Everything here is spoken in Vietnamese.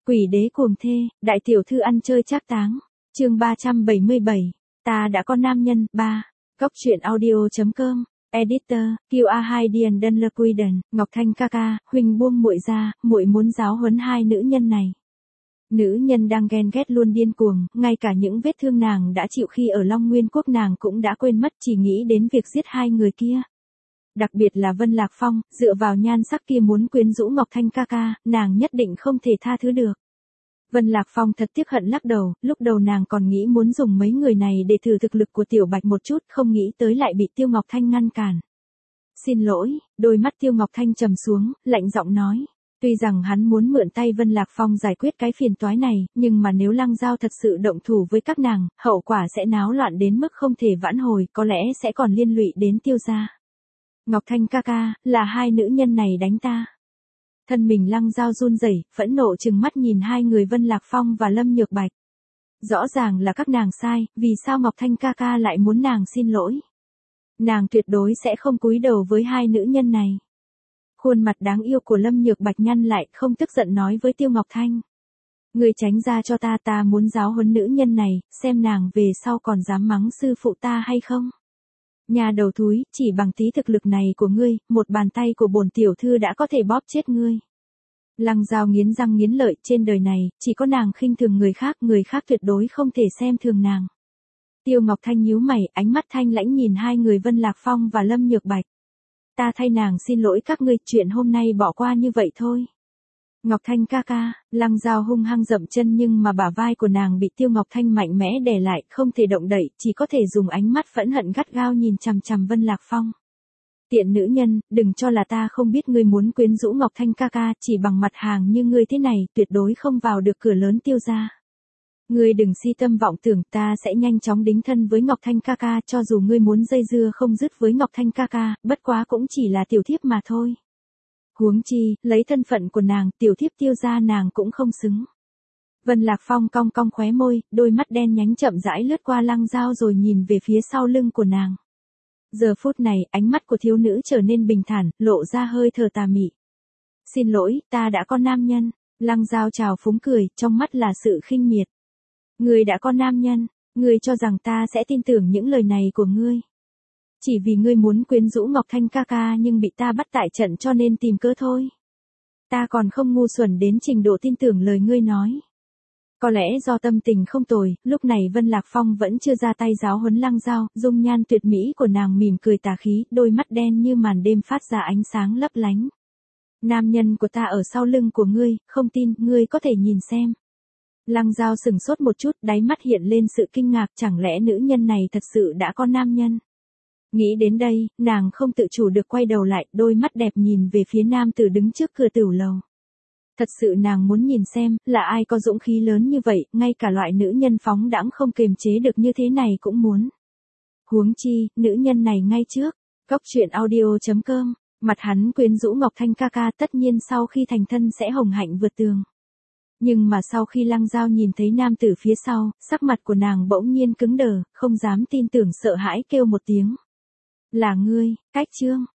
Quỷ đế cuồng thê, đại tiểu thư ăn chơi trác táng. Chương 377. Ta đã có nam nhân. 3. Góc truyện audio.com. Editor, QA2 Điền Đơn Lơ Quy Đần, Ngọc Thanh ca ca, huynh buông muội ra, muội muốn giáo huấn hai nữ nhân này. Nữ nhân đang ghen ghét luôn điên cuồng, ngay cả những vết thương nàng đã chịu khi ở Long Nguyên Quốc nàng cũng đã quên mất, chỉ nghĩ đến việc giết hai người kia. Đặc biệt là Vân Lạc Phong, dựa vào nhan sắc kia muốn quyến rũ Ngọc Thanh ca ca, nàng nhất định không thể tha thứ được. Vân Lạc Phong thật tiếc hận lắc đầu, lúc đầu nàng còn nghĩ muốn dùng mấy người này để thử thực lực của Tiểu Bạch một chút, không nghĩ tới lại bị Tiêu Ngọc Thanh ngăn cản. Xin lỗi, đôi mắt Tiêu Ngọc Thanh trầm xuống, lạnh giọng nói. Tuy rằng hắn muốn mượn tay Vân Lạc Phong giải quyết cái phiền toái này, nhưng mà nếu Lăng Giao thật sự động thủ với các nàng, hậu quả sẽ náo loạn đến mức không thể vãn hồi, có lẽ sẽ còn liên lụy đến Tiêu gia. Ngọc Thanh ca ca, là hai nữ nhân này đánh ta. Thân mình Lăng Giao run rẩy, phẫn nộ trừng mắt nhìn hai người Vân Lạc Phong và Lâm Nhược Bạch. Rõ ràng là các nàng sai, vì sao Ngọc Thanh ca ca lại muốn nàng xin lỗi? Nàng tuyệt đối sẽ không cúi đầu với hai nữ nhân này. Khuôn mặt đáng yêu của Lâm Nhược Bạch nhăn lại, không tức giận nói với Tiêu Ngọc Thanh. Người tránh ra cho ta muốn giáo huấn nữ nhân này, xem nàng về sau còn dám mắng sư phụ ta hay không? Nhà đầu thúi, chỉ bằng tí thực lực này của ngươi, một bàn tay của bổn tiểu thư đã có thể bóp chết ngươi. Lăng Giao nghiến răng nghiến lợi, trên đời này, chỉ có nàng khinh thường người khác tuyệt đối không thể xem thường nàng. Tiêu Ngọc Thanh nhíu mày, ánh mắt thanh lãnh nhìn hai người Vân Lạc Phong và Lâm Nhược Bạch. Ta thay nàng xin lỗi các ngươi, chuyện hôm nay bỏ qua như vậy thôi. Ngọc Thanh ca ca, Lăng Giao hung hăng dậm chân nhưng mà bả vai của nàng bị Tiêu Ngọc Thanh mạnh mẽ đè lại, không thể động đậy, chỉ có thể dùng ánh mắt phẫn hận gắt gao nhìn chằm chằm Vân Lạc Phong. Tiện nữ nhân, đừng cho là ta không biết ngươi muốn quyến rũ Ngọc Thanh ca ca, chỉ bằng mặt hàng như ngươi thế này, tuyệt đối không vào được cửa lớn Tiêu gia. Ngươi đừng si tâm vọng tưởng, ta sẽ nhanh chóng đính thân với Ngọc Thanh ca ca, cho dù ngươi muốn dây dưa không dứt với Ngọc Thanh ca ca, bất quá cũng chỉ là tiểu thiếp mà thôi. Huống chi, lấy thân phận của nàng, tiểu thiếp Tiêu gia nàng cũng không xứng. Vân Lạc Phong cong cong khóe môi, đôi mắt đen nhánh chậm rãi lướt qua Lăng Giao rồi nhìn về phía sau lưng của nàng. Giờ phút này, ánh mắt của thiếu nữ trở nên bình thản, lộ ra hơi thở tà mị. Xin lỗi, ta đã có nam nhân. Lăng Giao trào phúng cười, trong mắt là sự khinh miệt. Ngươi đã có nam nhân, ngươi cho rằng ta sẽ tin tưởng những lời này của ngươi. Chỉ vì ngươi muốn quyến rũ Ngọc Thanh ca ca nhưng bị ta bắt tại trận cho nên tìm cớ thôi. Ta còn không ngu xuẩn đến trình độ tin tưởng lời ngươi nói. Có lẽ do tâm tình không tồi, lúc này Vân Lạc Phong vẫn chưa ra tay giáo huấn Lăng Giao, dung nhan tuyệt mỹ của nàng mỉm cười tà khí, đôi mắt đen như màn đêm phát ra ánh sáng lấp lánh. Nam nhân của ta ở sau lưng của ngươi, không tin, ngươi có thể nhìn xem. Lăng Giao sừng sốt một chút, đáy mắt hiện lên sự kinh ngạc, chẳng lẽ nữ nhân này thật sự đã có nam nhân. Nghĩ đến đây, nàng không tự chủ được quay đầu lại, đôi mắt đẹp nhìn về phía nam tử đứng trước cửa tửu lầu. Thật sự nàng muốn nhìn xem, là ai có dũng khí lớn như vậy, ngay cả loại nữ nhân phóng đãng không kềm chế được như thế này cũng muốn. Huống chi, nữ nhân này ngay trước, góc truyện audio.com, mặt hắn quyến rũ Ngọc Thanh ca ca tất nhiên sau khi thành thân sẽ hồng hạnh vượt tường. Nhưng mà sau khi Lăng Giao nhìn thấy nam tử phía sau, sắc mặt của nàng bỗng nhiên cứng đờ, không dám tin tưởng sợ hãi kêu một tiếng. Là ngươi, Cách Trương.